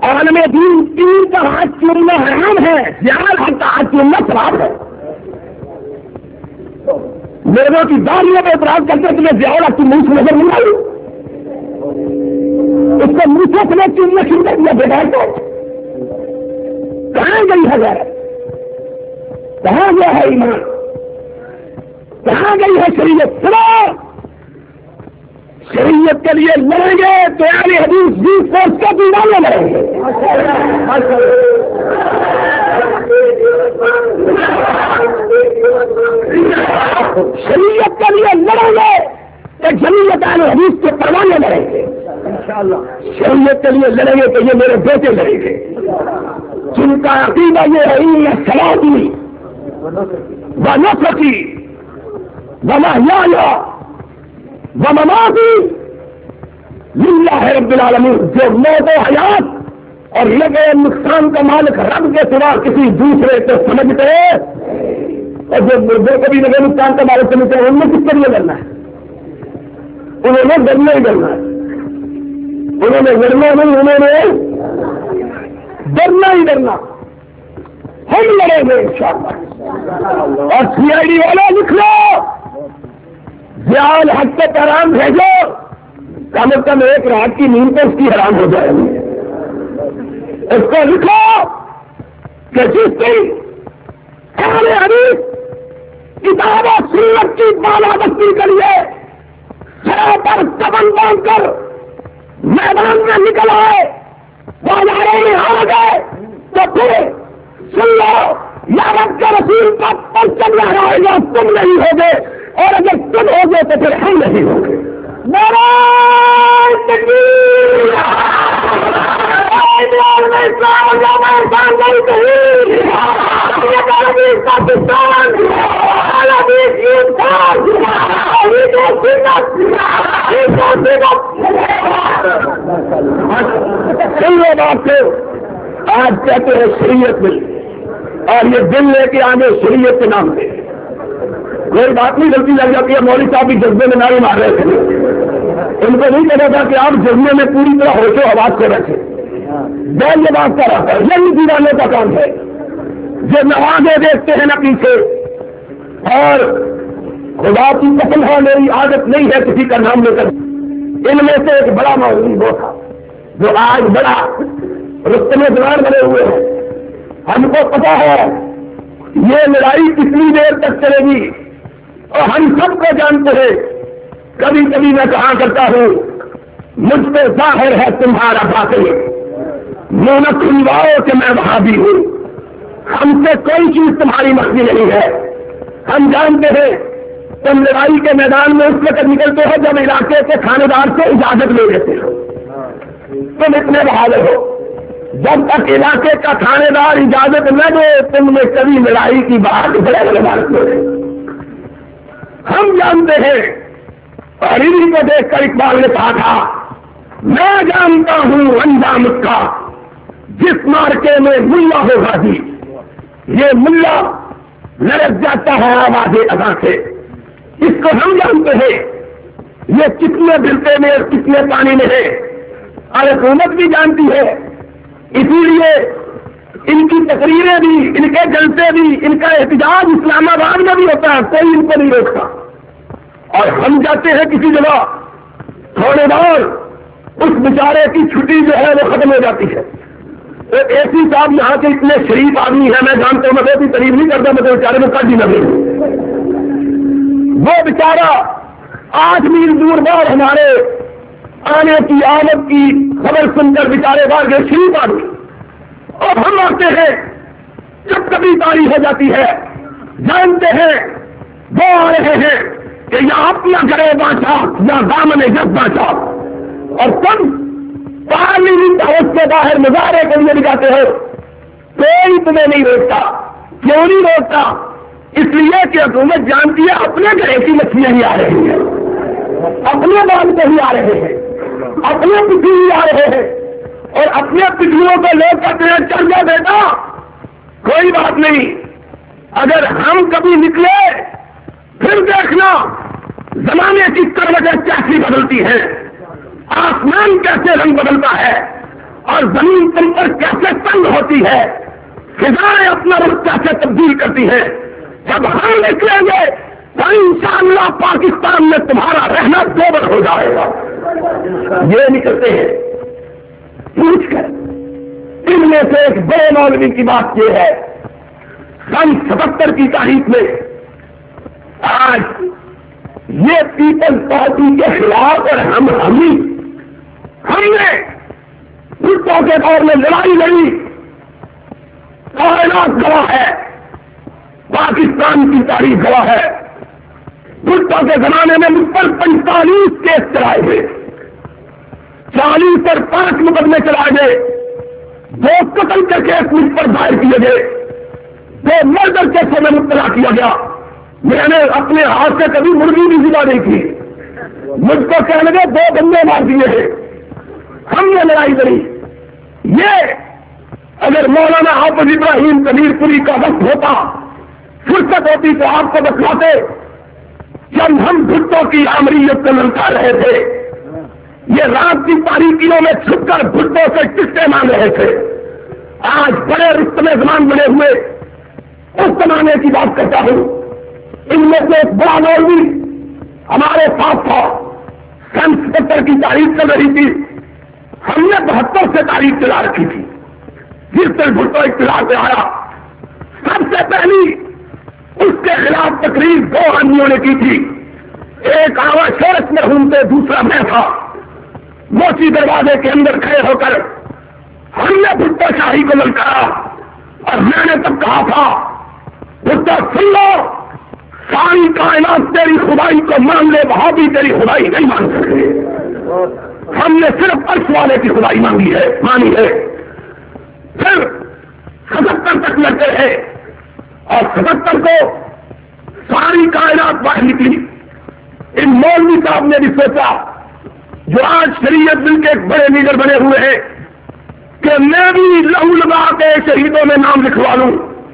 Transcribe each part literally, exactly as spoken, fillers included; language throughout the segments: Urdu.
عالم دین تین کا ہاتھ چومنا حرام ہے، زیادہ حق کا ہاتھ چومنا ثواب ہے. لوگوں کی داڑھیوں پہ اعتراض کرتے تمہیں زیادہ تم منہ سے نظر نہیں آئی، اس کو منہ سے تمہیں چومنا شروع کر دیا بیٹھا کو. کہاں گئی ہے غیرت؟ کہاں گیا ہے ایمان؟ کہاں گئی ہے شریعت؟ سنو، شریعت کے لیے لڑیں گے تو اہل حدیث جی فورس کا دیوانے لڑیں گے. شریعت کے لیے لڑیں گے تو جمعیت اہل حدیث کے پروانے لڑیں گے. شریعت کے لیے لڑیں گے تو یہ میرے بیٹے لڑیں گے جن کا عقیدہ یہ ہے صلاحی ونصرتی ومحیایا ومماتی للہ رب العالمین. جو موت و حیات اور لگے نقصان کا مالک رب کے سوا کسی دوسرے کو سمجھتے ہیں، اور جو مردوں کو بھی لگے نقصان کا مالک سمجھتے ہیں، ان میں کس کے لیے لڑنا ہے؟ انہوں نے ڈرنا ہی ڈرنا ہے، انہوں نے لڑنا نہیں، انہوں نے ڈرنا ہی ڈرنا. ہم لڑیں گے انشاءاللہ. اور سی آئی ڈی والے لکھ لو، ضیاء الحق کو پیغام بھیجو، کم از کم ایک رات کی نیند تو اس کی حرام ہو جائے گی. اس کو لکھو کہ جس دن اہل حدیث کتاب و سنت کی بالادستی کے لیے سروں پر کفن باندھ کر میدان میں نکل آئے، بازاروں میں آ گئے، تو پھر سن لو، یا رب کے رسول کا پرچم لہرائے گا تم نہیں ہوگے، اور اگر تم ہوگے تو پھر ہم نہیں ہوگے. نعرہ تکبیر، بات سے آج کہتے ہیں شریعت میں، اور یہ دل لے کے آنے شریعت کے نام پہ کوئی بات نہیں غلطی لگ جاتی ہے. مولوی صاحب بھی جذبے میں نعرے مار رہے تھے، ان کو نہیں کہنا تھا کہ آپ جذبے میں پوری طرح ہوش و حواس کو رکھیں. بیل یہ بات کر رہا ہے، یہی دیوانے کا کام ہے جو نہ آگے دیکھتے ہیں نہ پیچھے. اور خدا کی قسم ہے میری عادت نہیں ہے کسی کا نام لے کر. ان میں سے ایک بڑا مولوی وہ تھا جو آج بڑا رستم زمان بنے ہوئے ہیں. ہم کو پتا ہے یہ لڑائی کتنی دیر تک چلے گی، اور ہم سب کو جانتے ہیں. کبھی کبھی میں کہا کرتا ہوں مجھ پہ ظاہر ہے تمہارا باطل، منہ نہ کھلواؤ کہ میں وہاں بھی ہوں. ہم سے کوئی چیز تمہاری مخفی نہیں ہے. ہم جانتے ہیں تم لڑائی کے میدان میں اس وقت نکلتے ہو جب علاقے کے تھانے دار سے اجازت لے لیتے ہو. تم اتنے بہادر ہو، جب تک علاقے کا تھانے دار اجازت نہ دے تم نے کبھی لڑائی کی بات بڑے بڑے بات کرے. ہم جانتے ہیں، اور انہیں کو دیکھ کر اقبال نے کہا تھا میں جانتا ہوں انجام اس کا جس مارکے میں ملا ہو غازی. یہ ملا لڑک جاتا ہے آواز اذان سے. اس کو ہم جانتے ہیں یہ کتنے بلتے میں اور کتنے پانی میں ہے، اور حکومت بھی جانتی ہے. اسی لیے ان کی تقریریں بھی، ان کے جلسے بھی، ان کا احتجاج اسلام آباد میں بھی ہوتا ہے، کوئی ان کو نہیں روکتا. اور ہم جاتے ہیں کسی جگہ، تھوڑے دور اس بیچارے کی چھٹی جو ہے وہ ختم ہو جاتی ہے. ایک اے سی صاحب یہاں کے اتنے شریف آدمی ہیں، میں جانتا ہوں، میں کوئی تعریف نہیں کرتا، میں تو بیچارے میں کر دی نہ دوں. وہ بیچارہ آٹھ میل دور بعد ہمارے آنے کی آمد کی خبر سن کر بیچارے باہر گئے شریف آدمی. اور ہم آتے ہیں جب کبھی تاریخ ہو جاتی ہے، جانتے ہیں وہ آ رہے ہیں کہ یا اپنا گرے بانچا یا دامن جب بانچا، اور تم پارلیمنٹ ہاؤس کے باہر مظاہرے کے لیے نکالتے ہو. کوئی تمہیں نہیں روکتا. کیوں نہیں روکتا؟ اس لیے کہ حکومت جانتی ہے اپنے گھر کی مچھلیاں ہی آ رہی ہیں، اپنے بال پہ ہی آ رہے ہیں، اپنے پٹھی ہی آ رہے ہیں، اور اپنے پٹھیوں کو لوگ کہتے ہیں چل جا بیٹا کوئی بات نہیں. اگر ہم کبھی نکلے پھر دیکھنا زمانے کی کروٹیں کیسی بدلتی ہیں، آسمان کیسے رنگ بدلتا ہے، اور زمین تم پر کیسے تنگ ہوتی ہے، فضائیں اپنا رخ کیسے تبدیل کرتی ہیں. جب ہم نکلیں گے تو انشاءاللہ پاکستان میں تمہارا رہنا دوبر ہو جائے گا. یہ نکلتے ہیں پوچھ کر. ان میں سے ایک بڑے مولوی کی بات یہ ہے، سن ستہتر کی تاریخ میں آج یہ پیپلز پارٹی کے خلاف اور ہم ہمی ہم نے بھٹو کے دور میں لڑائی لڑی. کائنات گواہ ہے، پاکستان کی تاریخ گواہ ہے. بھٹو کے زمانے میں مجھ پر پینتالیس کیس چلائے گئے، چالیس اور پانچ مقدمے چلائے گئے، دو قتل کے کیس مجھ پر دائر کیے گئے، دو مردر کیسوں میں مبتلا کیا گیا. میں نے اپنے ہاتھ سے کبھی مرغی بھی ذبح نہیں کی. مجھ کو کہنے لگے دو بندے مار دیے ہیں. ہم نے لڑائی لڑی. یہ اگر مولانا حافظ ابراہیم کبیر پوری کا وقت ہوتا، فرصت ہوتی تو آپ کو بتلاتے. جب ہم بھٹو کی آمریت کو للکار رہے تھے، یہ رات کی تاریکیوں میں چھپ کر بھٹو سے قسطیں مانگ رہے تھے. آج بڑے رستم زمان بنے ہوئے اس زمانے کی بات کرتا ہوں. ان میں سے ایک بڑا مولوی ہمارے ساتھ تھا. سن ستہتر کی تاریخ چل رہی تھی، ہم نے بہتر سے تاریخ چلا رکھی تھی. جس سے بھٹو اقتدار پہ آیا، سب سے پہلی اس کے خلاف تقریر دو آدمیوں نے کی تھی. ایک آوا شورت میں گھومتے، دوسرا میں تھا. موچی دروازے کے اندر کھڑے ہو کر ہم نے بھٹو شاہی کو للکارا اور میں نے تب کہا تھا بھٹو سن لو، ساری کائنات تیری خدائی کو مان لے، وہاں بھی تیری خدائی نہیں مان سکتے. ہم نے صرف عرش والے کی خدائی مانگی ہے مانی ہے. پھر ستہتر تک لڑتے رہے اور ستہتر کو ساری کائنات باہر نکلی. ان مولوی صاحب نے بھی سوچا، جو آج شریعت دل کے ایک بڑے لیڈر بنے ہوئے ہیں، کہ میں بھی لہو لگا کے شہیدوں میں نام لکھوا لوں.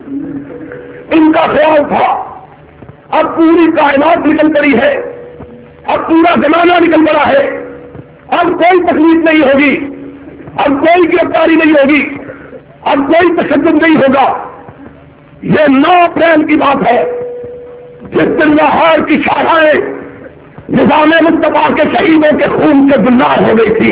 ان کا خیال تھا اب پوری کائنات نکل پڑی ہے، اب پورا زمانہ نکل پڑا ہے، اب کوئی تکلیف نہیں ہوگی، اب کوئی گرفتاری نہیں ہوگی، اب کوئی تشدد نہیں ہوگا. یہ نو اپریل کی بات ہے جس دن لاہور کی شاہراہیں نظام مصطفیٰ کے شہیدوں کے خون سے گلزار ہو گئی تھی.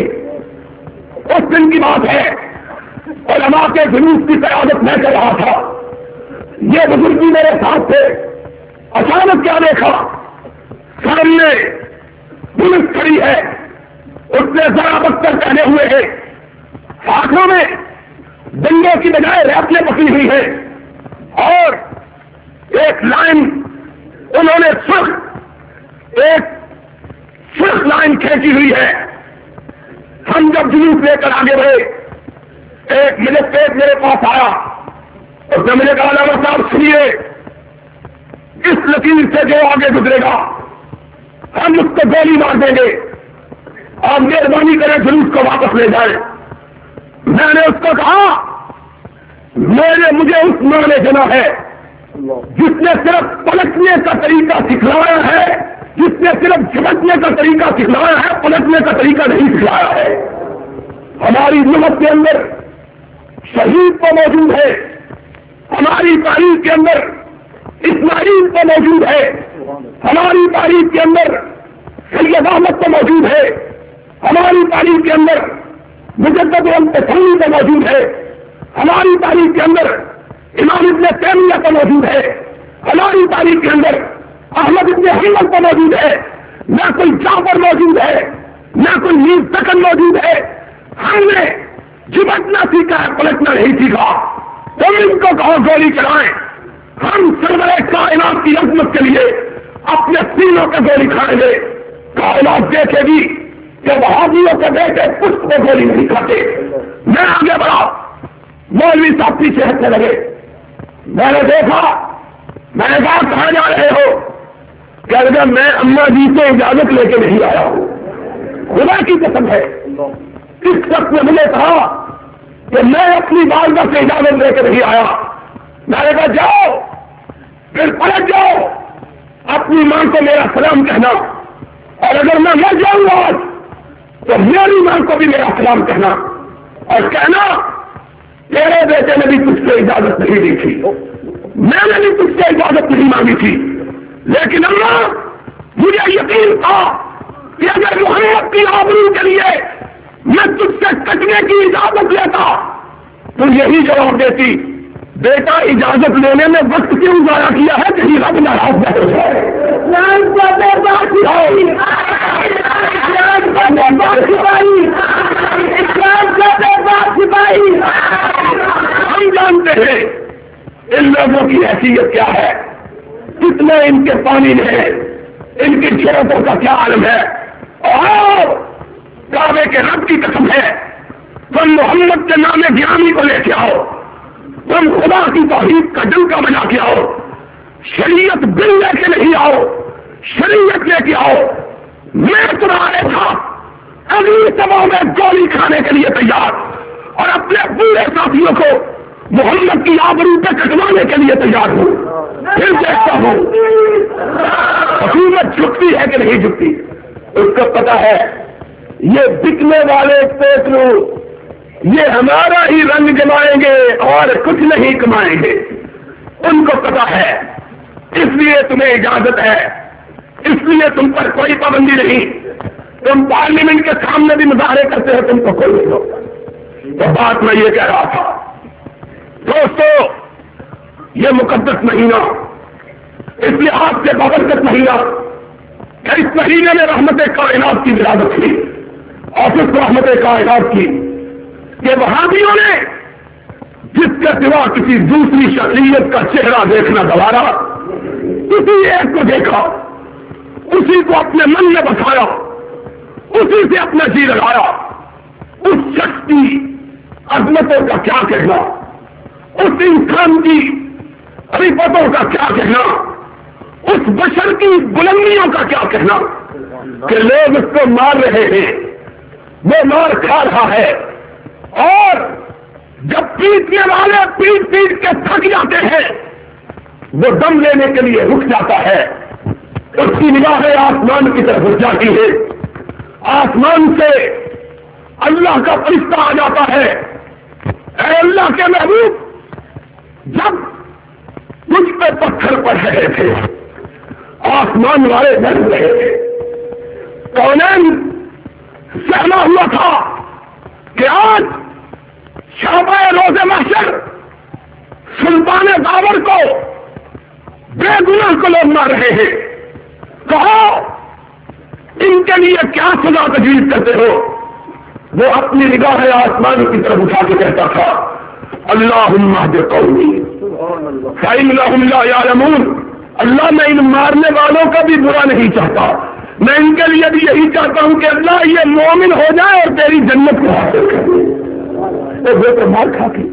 اس دن کی بات ہے. علماء کے جلوس کی قیادت میں کر رہا تھا. یہ بزرگی میرے ساتھ تھے. اچانک کیا دیکھا، سامنے پولیس کھڑی ہے، اس نے ذرا بختر پہنے ہوئے ہیں، ہاتھوں میں ڈنڈوں کی بجائے ریفلیں پکڑی ہوئی ہے، اور ایک لائن انہوں نے سرخ ایک سرخ لائن کھینچی ہوئی ہے. ہم جب جلوس لے کر آگے بڑھے، ایک مجسٹریٹ میرے پاس آیا، اس نے مجھے کہا علامہ صاحب سنیے، اس لکیر سے جو آگے گزرے گا ہم اس کو گولی مار دیں گے، اور مہربانی کریں جلوس کو واپس لے جائیں. میں نے اس کو کہا میرے مجھے اس مارنے جنا ہے جس نے صرف پلٹنے کا طریقہ سکھلایا ہے، جس نے صرف جھپٹنے کا طریقہ سکھلایا ہے، پلٹنے کا طریقہ نہیں سکھلایا ہے. ہماری ملت کے اندر شہید تو موجود ہے، ہماری تاریخ کے اندر اسماعیل تو موجود ہے، ہماری تاریخ کے اندر سید احمد تو موجود ہے، ہماری تاریخ کے اندر مجدد التسلی تو موجود ہے، ہماری تاریخ کے اندر امام ابن تیمیہ تو موجود ہے، ہماری تاریخ کے اندر احمد ابن حنبل تو موجود ہے، نہ کوئی جعفر موجود ہے، نہ کوئی میر سکن موجود ہے. ہم نے جھپٹنا سیکھا ہے، پلٹنا نہیں سیکھا. تم ان کو کہو گولی چلائیں، ہم سرور کائنات کی عظمت کے لیے اپنے سینوں پہ گولی کھائیں گے. کائنات دیکھے گی کہ وہابیوں کے بیٹے پشت پہ گولی نہیں کھاتے. میں آگے بڑھا، مولوی صاحب پیچھے ہٹنے لگے. میں نے دیکھا، میں نے کہا کہاں جا رہے ہو؟ کہہ لگا میں اما جی سے اجازت لے کے نہیں آیا ہوں، خدا کی قسم ہے. اس وقت میں مجھے کہا کہ میں اپنی والدہ سے اجازت لے کے نہیں آیا. میں نے کہا جاؤ، پھر پلٹ جاؤ، اپنی ماں کو میرا سلام کہنا، اور اگر میں مر جاؤں گا تو میری ماں کو بھی میرا سلام کہنا. اور کہنا تیرے بیٹے نے بھی تجھ سے اجازت نہیں دی تھی، میں نے بھی تجھ سے اجازت نہیں مانگی تھی، لیکن اللہ مجھے یقین تھا کہ اگر محمد کی آبرو کے لیے میں تجھ سے کٹنے کی اجازت لیتا تو یہی جواب دیتی، بیٹا اجازت لینے میں وقت کیوں ضائع کیا ہے، کہیں رب ناراض نہ ہو جائے۔ ہم جانتے ہیں ان لوگوں کی حیثیت کیا ہے، کتنے ان کے پانی میں ان کی شرطوں کا کیا عالم ہے، اور کعبے کے رب کی قسم ہے تم محمد کے نام گرامی کو لے کے آؤ، تم خدا کی توحید کا ڈنکا بنا کے آؤ، شریعت بل لے کے نہیں آؤ، شریعت لے کے آؤ۔ میں تمہارے تھا اگلی سبھا میں گولی کھانے کے لیے تیار، اور اپنے پورے ساتھیوں کو محمد کی آبرو پہ کٹوانے کے لیے تیار ہوں۔ پھر دیکھتا ہوں حکومت جھکتی ہے کہ نہیں جھکتی۔ اس کو پتا ہے یہ بکنے والے پیٹرو یہ ہمارا ہی رنگ جمائیں گے اور کچھ نہیں کمائیں گے، ان کو پتا ہے، اس لیے تمہیں اجازت ہے، اس لیے تم پر کوئی پابندی نہیں، تم پارلیمنٹ کے سامنے بھی مظاہرے کرتے ہو، تم کو کوئی نہیں ہوگا۔ تو بات میں یہ کہہ رہا تھا دوستو، یہ مقدس مہینہ اس لحاظ سے بابرکت مہینہ کہ اس مہینے میں رحمت کائنات کی ولادت تھی، اور اس رحمت کائنات کی کہ وہابیوں نے جس کے سوا کسی دوسری شخصیت کا چہرہ دیکھنا گوارا، کسی ایک کو دیکھا، اسی کو اپنے من میں بسایا، اسی سے اپنا جی لگایا۔ اس شخص کی عظمتوں کا کیا کہنا، اس انسان کی عظمتوں کا کیا کہنا، اس بشر کی بلندیوں کا کیا کہنا کہ لوگ اس کو مار رہے ہیں، وہ مار کھا رہا ہے، اور جب پیٹنے والے پیٹ پیٹ کے تھک جاتے ہیں وہ دم لینے کے لیے رک جاتا ہے، اس کی نگاہیں آسمان کی طرف اٹھ جاتی ہے، آسمان سے اللہ کا فرشتہ آ جاتا ہے، اے اللہ کے محبوب جب مجھ پہ پتھر پڑ رہے تھے آسمان والے ڈر رہے تھے، کونین سہما ہوا تھا کہ آج شعبہ روز محشر سلطان داور کو بے گناہ کو لوگ مار رہے ہیں، کہو ان کے لیے کیا سزا تجویز کرتے ہو؟ وہ اپنی نگاہ آسمان کی طرف اٹھا کے کہتا تھا، اللہم اہد قومی فإنہم لا یعلمون، اللہ میں ان مارنے والوں کا بھی برا نہیں چاہتا، میں ان کے لیے بھی یہی چاہتا ہوں کہ اللہ یہ مومن ہو جائے اور تیری جنت کو حاصل کر لے۔ وہ تو مار کھا کے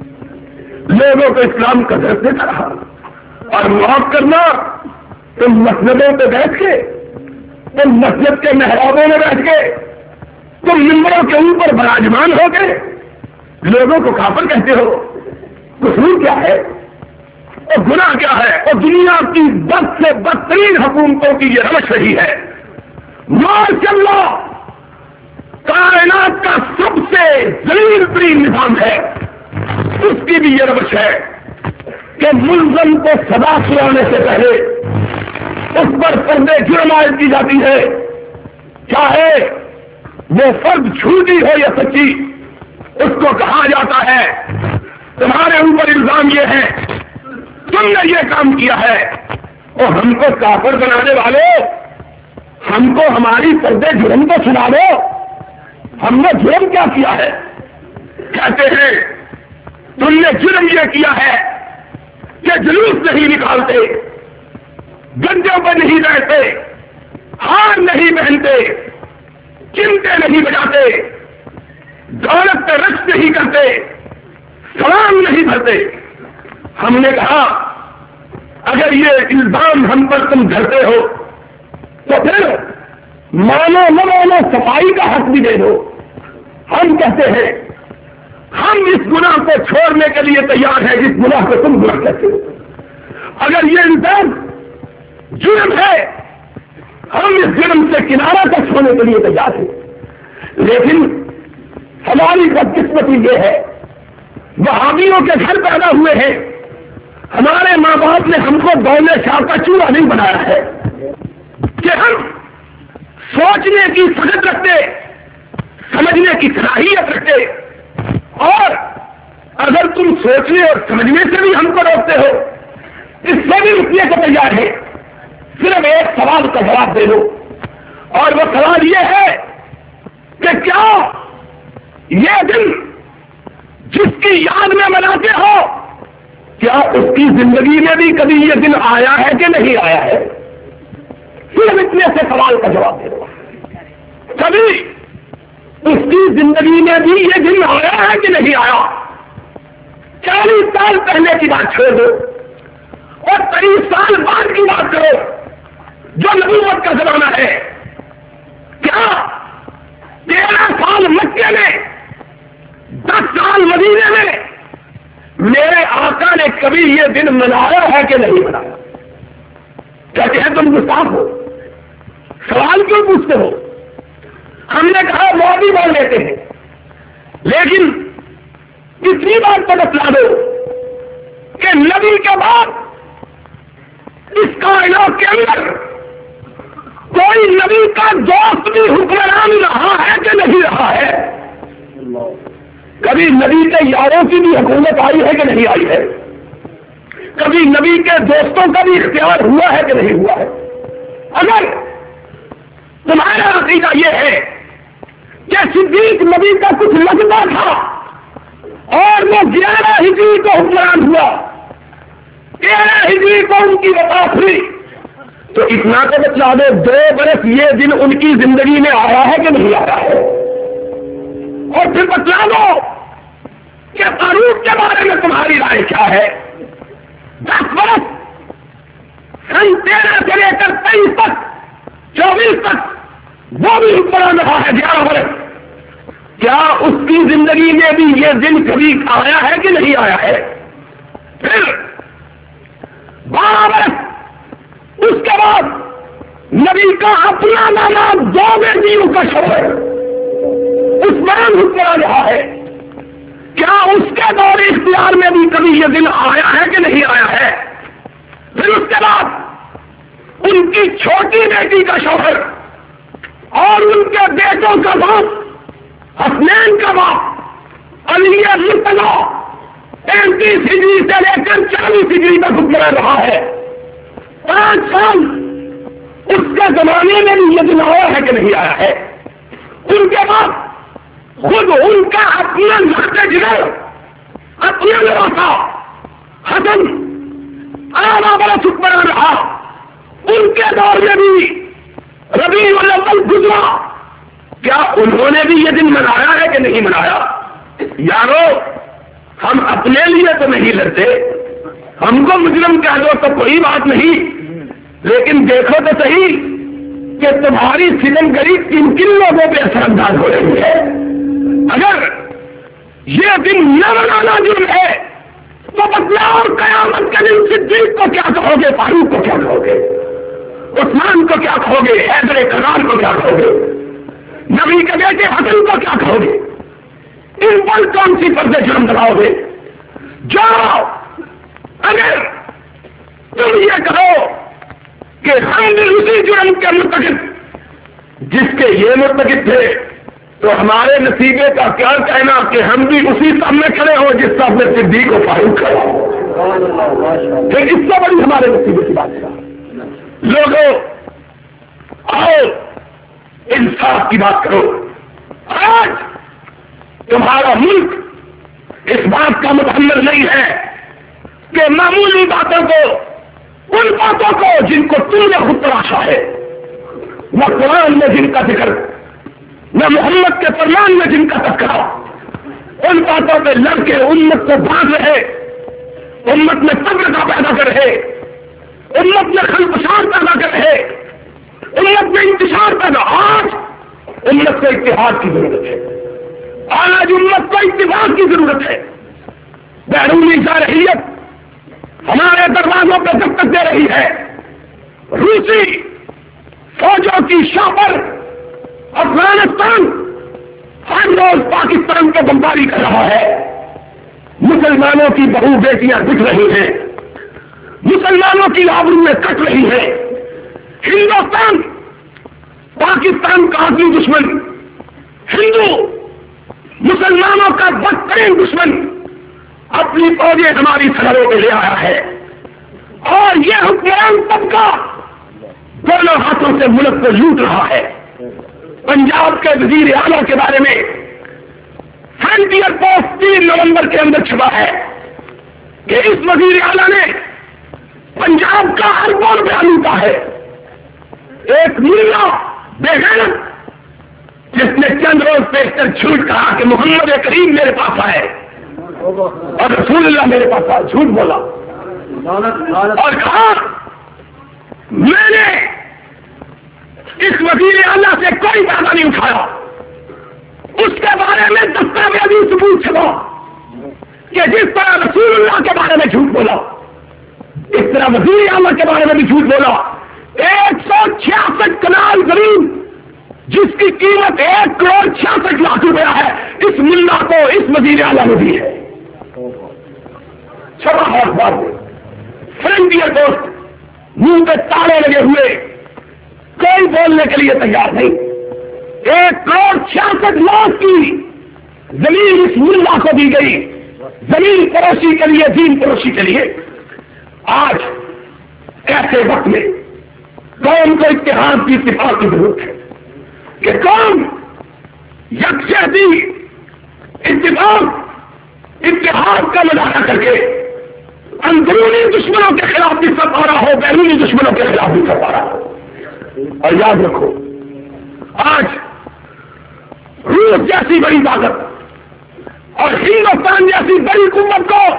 لوگوں کو اسلام کا درس دیتا رہا، اور معاف کرنا تم مسجدوں پہ بیٹھ کے، تم مسجد کے محرابوں میں بیٹھ کے، تم ممبروں کے اوپر براجمان ہو کے لوگوں کو کافر کہتے ہو، قصور کیا ہے اور گناہ کیا ہے؟ اور دنیا کی بد سے بدترین حکومتوں کی یہ روش رہی ہے، ماشاء اللہ کائنات کا سب سے ذلیل ترین نظام ہے، اس کی بھی یہ روش ہے کہ ملزم کو سزا سنانے سے پہلے اس پر پردے جرم عائد کی جاتی ہے، چاہے وہ فرد جھوٹی ہو یا سچی، اس کو کہا جاتا ہے تمہارے اوپر الزام یہ ہے، تم نے یہ کام کیا ہے، اور ہم کو کافر بنانے والوں، ہم کو ہماری پردے جرم کو سنا دو، ہم نے جرم کیا کیا ہے؟ کہتے ہیں تم نے جرم یہ کیا ہے کہ جلوس نہیں نکالتے، گنجوں پر نہیں بیٹھتے، ہار نہیں پہنتے، چمٹے نہیں بجاتے، دولت پہ رقص نہیں کرتے، سلام نہیں بھرتے۔ ہم نے کہا اگر یہ الزام ہم پر تم دھرتے ہو تو پھر مانو نہ مانو صفائی کا حق بھی دے دو۔ ہم کہتے ہیں ہم اس گناہ کو چھوڑنے کے لیے تیار ہیں جس گناہ کو تم گناہ کہتے ہو۔ اگر یہ الزام جرم ہے ہم اس جرم سے کنارہ تک چھوڑنے کے لیے تیار ہیں، لیکن ہماری بدقسمتی یہ ہے وہابیوں کے گھر پیدا ہوئے ہیں. ہمارے ماں باپ نے ہم کو دولے شاہ کا چولہا نہیں بنایا ہے کہ ہم سوچنے کی سخت رکھتے, سمجھنے کی صلاحیت رکھتے, اور اگر تم سوچنے اور سمجھنے سے بھی ہم کو روکتے ہو اس سے بھی رکنے کو تیار ہے. صرف ایک سوال کا جواب دے دو, اور وہ سوال یہ ہے کہ کیا یہ دن جس کی یاد میں مناتے ہو کیا اس کی زندگی میں بھی کبھی یہ دن آیا ہے کہ نہیں آیا ہے؟ صرف اتنے سے سوال کا جواب دے دو. کبھی اس کی زندگی میں بھی یہ دن آیا ہے کہ نہیں آیا؟ چالیس سال پہلے کی بات چھوڑ دو اور تیئیس سال بعد کی بات کرو جو نبوت کا زمانہ ہے. کیا تیرہ سال مکے میں, دس سال مدینے میں میرے آقا نے کبھی یہ دن منایا ہے کہ نہیں منایا؟ کہتے ہیں تم گستاخ ہو, سوال کیوں پوچھتے ہو؟ ہم نے کہا مودی بول لیتے ہیں, لیکن اتنی بات تو بتلا دو کہ نبی کے بعد اس کائنات کے اندر کوئی نبی کا دوست بھی حکمران رہا ہے کہ نہیں رہا ہے؟ کبھی نبی کے یاروں کی بھی حکومت آئی ہے کہ نہیں آئی ہے؟ کبھی نبی کے دوستوں کا بھی اختیار ہوا ہے کہ نہیں ہوا ہے؟ اگر تمہارا عقیدہ یہ ہے کہ صدیق نبی کا کچھ لگتا تھا اور وہ گیارہ ہجری کو حکمران ہوا, تیرہ ہجری کو ان کی وفات ہوئی, تو اتنا تو بتلا دو دو برس یہ دن ان کی زندگی میں آیا ہے کہ نہیں آیا ہے؟ اور پھر بتلا دو کہ فاروق کے بارے میں تمہاری رائے کیا ہے؟ دس برس سن تیرہ سے لے کر تیئیس تک, چوبیس تک وہ بھی حکمران رہا ہے گیارہ برس. کیا اس کی زندگی میں بھی یہ دن کبھی آیا ہے کہ نہیں آیا ہے؟ پھر بارہ برس اس کے بعد نبی کا اپنا نام دو بیٹیوں کا شوہر عثمان حکمران رہا ہے. کیا اس کے دور اختیار میں بھی کبھی یہ دن آیا ہے کہ نہیں آیا ہے؟ پھر اس کے بعد ان کی چھوٹی بیٹی کا شوہر اور ان کے بیٹوں کا باپ حسنین کا باپ علی مرتضیٰ پینتیس ہجری سے لے کر چالیس ہجری تک حکمران رہا ہے. پانچ سال اس کے زمانے میں بھی یہ دن آیا ہے کہ نہیں آیا ہے؟ ان کے بعد خود ان کا اپنا نقطۂ جگر اپنا لڑکا حسن آنا بڑا حکمران رہا, ان کے دور میں بھی ربیع الاول گزرا. کیا انہوں نے بھی یہ دن منایا ہے کہ نہیں منایا؟ یارو ہم اپنے لیے تو نہیں لڑتے, ہم کو مجرم کہہ دو تو کوئی بات نہیں, لیکن دیکھو تو صحیح کہ تمہاری ستم گری کن کن لوگوں پہ اثر انداز ہو رہی ہے. اگر یہ دن نہ منانا جرم ہے تو بدلاؤ اور قیامت کے دن صدیق کو کیا کہو گے, فاروق کو کیا کہو گے, عثمان کو کیا کہو گے, حیدر کرار کو کیا کہو گے, نبی کے بیٹے حسن کو کیا کہو گے؟ ان پر کون سی فرض جرم دلاؤ گے؟ جاؤ اگر تم یہ کہو کہ ہم بھی اسی جرم کے مرتکب جس کے یہ مرتکب تھے تو ہمارے نصیبے کا کیا کہنا کہ ہم بھی اسی سب میں کھڑے ہوں جس سب میں صدیق کو فاروق کھڑا ہو. پھر اس سے بڑی ہمارے نصیبے کی بات ہے. لوگوں آؤ انصاف کی بات کرو. آج تمہارا ملک اس بات کا متحمل نہیں ہے کہ معمولی باتوں کو, ان باتوں کو جن کو تم نے خود تراشا ہے, نہ قرآن میں جن کا ذکر, نہ محمد کے فرمان میں جن کا تذکرہ, ان باتوں پہ لڑ کے امت کو باندھ رہے, امت میں تفرقہ پیدا کر رہے, امت میں خلفشار پیدا کر رہے, امت میں انتشار پیدا. آج امت کو اتحاد کی ضرورت ہے, آج امت کو اتفاق کی ضرورت ہے. بیرونی جارحیت ہمارے دروازوں پہ دستک دے رہی ہے. روسی فوجوں کی شاہ پر افغانستان ہر روز پاکستان کو بمباری کر رہا ہے. مسلمانوں کی بہو بیٹیاں دکھ رہی ہیں, مسلمانوں کی آبروئیں کٹ رہی ہیں. ہندوستان پاکستان کا آخری دشمن, ہندو مسلمانوں کا بدترین دشمن اپنی فوجیں ہماری سرحدوں پہ لے آیا ہے, اور یہ حکمران طبقہ دونوں ہاتھوں سے ملک کو لوٹ رہا ہے. پنجاب کے وزیر اعلیٰ کے بارے میں فرنٹیئر پوسٹ تین نومبر کے اندر چھپا ہے کہ اس وزیر اعلیٰ نے پنجاب کا اربوں روپیہ لوٹا ہے. ایک ملا بے غیرت جس نے چند روز پیش کر جھوٹ کہا کہ محمد کریم میرے پاس آئے اور رسول اللہ میرے پاس آئے, جھوٹ بولا اور کہا میں نے اس وزیر اعلیٰ سے کوئی فائدہ نہیں اٹھایا. اس کے بارے میں دستاویزی ثبوت چھپا کہ جس طرح رسول اللہ کے بارے میں جھوٹ بولا اس طرح وزیر اعلیٰ کے بارے میں بھی جھوٹ بولا. ایک سو چھیاسٹھ کنال زمین جس کی قیمت ایک کروڑ چھیاسٹھ لاکھ روپیہ ہے اس ملا کو اس وزیر اعلیٰ نے دی ہے. چھپا ہے اخبار میں. فرنٹیئر پوسٹ منہ پہ تالے لگے ہوئے, کوئی بولنے کے لیے تیار نہیں. ایک کروڑ چھیاسٹھ لاکھ کی زمین اس ملا کو دی گئی, زمین پڑوسی کے لیے, دین پڑوسی کے لیے. آج ایسے وقت میں قوم کو اتحاد کی اتفاق کی ضرورت ہے کہ قوم یکجہتی اتفاق اتحاد کا مظاہرہ کر کے اندرونی دشمنوں کے خلاف بھی سب آ رہا ہو, بیرونی دشمنوں کے خلاف بھی سب آ رہا ہو. اور یاد رکھو آج روس جیسی بڑی طاقت اور ہندوستان جیسی بڑی قوت کو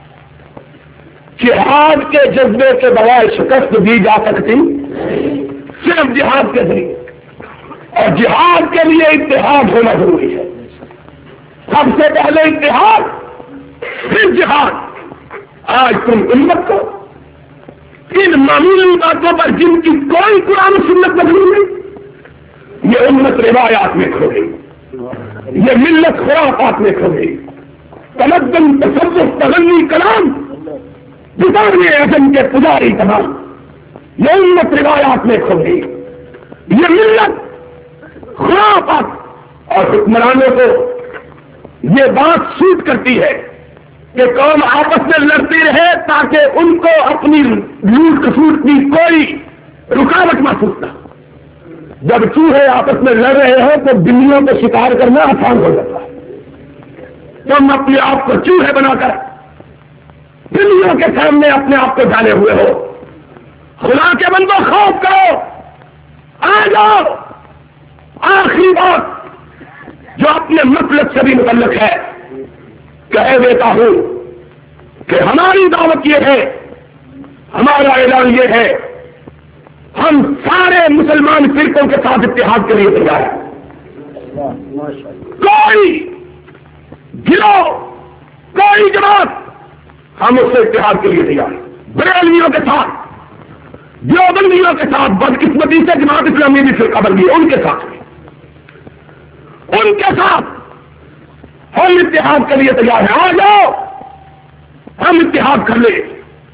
جہاد کے جذبے کے بغیر شکست دی جا سکتی صرف جہاد کے ذریعے, اور جہاد کے لیے اتحاد ہونا ضروری ہے. سب سے پہلے اتحاد پھر جہاد. آج تم امت کو ان معمولی باتوں پر جن کی کوئی قرآن و سنت مضمون نہیں, یہ امت روایات میں کھو گئی, یہ ملت خرافات میں کھو گئی, تمدن تصوف تغنی کلام بزرگ اعظم کے پجاری تمام, یہ امت روایات میں کھو گئی. یہ ملت خرافات اور حکمرانوں کو یہ بات سوٹ کرتی ہے کہ قوم آپس میں لڑتی رہے تاکہ ان کو اپنی لوٹ کسوٹ کی کوئی رکاوٹ محسوس نہ. جب چوہے آپس میں لڑ رہے ہو تو بلیوں کو شکار کرنا آسان ہو جاتا ہے. تم اپنے آپ کو چوہے بنا کر بلیوں کے سامنے اپنے آپ کو ڈالے ہوئے ہو. خدا کے بندو خوف کرو, آ جاؤ. آخری بات جو اپنے مطلب سے بھی متعلق ہے کہہ دیتا ہوں کہ ہماری دعوت یہ ہے, ہمارا اعلان یہ ہے, ہم سارے مسلمان فرقوں کے ساتھ اتحاد کے لیے تیار ہیں. کوئی گروہ کوئی جماعت ہم اس سے اتحاد کے لیے تیار ہیں. بریلویوں کے ساتھ, دیوبندیوں کے ساتھ, بدقسمتی سے جماعت اسلامی بھی فرقہ بن گئی ان کے ساتھ ان کے ساتھ ہم اتحاد کے لیے تیار ہیں. آ جاؤ ہم اتحاد کر لیں.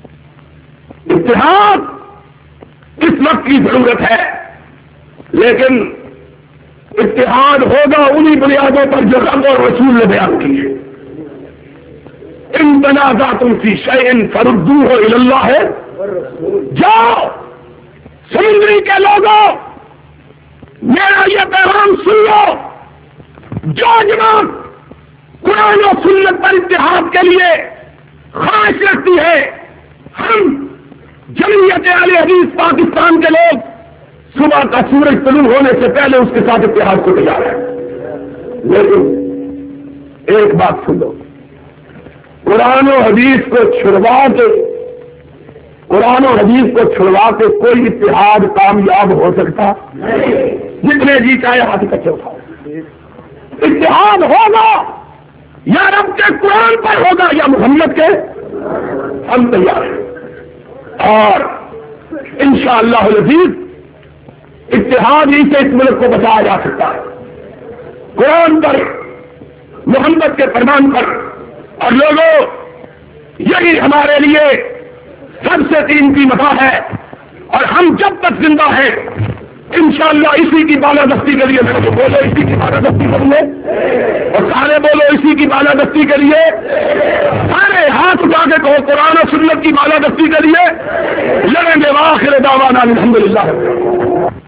اتحاد اس وقت کی ضرورت ہے, لیکن اتحاد ہوگا انہی بنیادوں پر جو رب اور رسول نے بیان کی ہے. ان تنازعتم فی شیء فردوہ الی اللہ ہے. جاؤ سمندری کے لوگوں, میرا یہ پیغام سن لو. جو جماعت قرآن و سنت پر اتحاد کے لیے خواہش رکھتی ہے, ہم جمعیت اہل حدیث پاکستان کے لوگ صبح کا سورج طلوع ہونے سے پہلے اس کے ساتھ اتحاد کو تیار ہیں. لیکن ایک بات سن لو, قرآن و حدیث کو چھڑوا کے قرآن و حدیث کو چھڑوا کے کوئی اتحاد کامیاب ہو سکتا جتنے جی چاہے ہاتھ کچے اٹھاؤ. اتحاد ہوگا یا رب کے قرآن پر ہوگا یا محمد کے, ہم تیار ہیں. اور انشاءاللہ العزیز اتحاد ہی سے اس ملک کو بچایا جا سکتا ہے. قرآن پر، محمد کے فرمان پر. اور لوگوں، یہی ہمارے لیے سب سے قیمتی متاع ہے. اور ہم جب تک زندہ ہیں انشاءاللہ اسی کی بالادستی کے لیے، میرے کو بولو اسی کی بالادستی کریے، اور سارے بولو اسی کی بالادستی کریے. سارے ہاتھ اٹھا کے کہو قرآن و سنت کی بالادستی کریے. لڑیں گے. وآخر دعوانا الحمدللہ.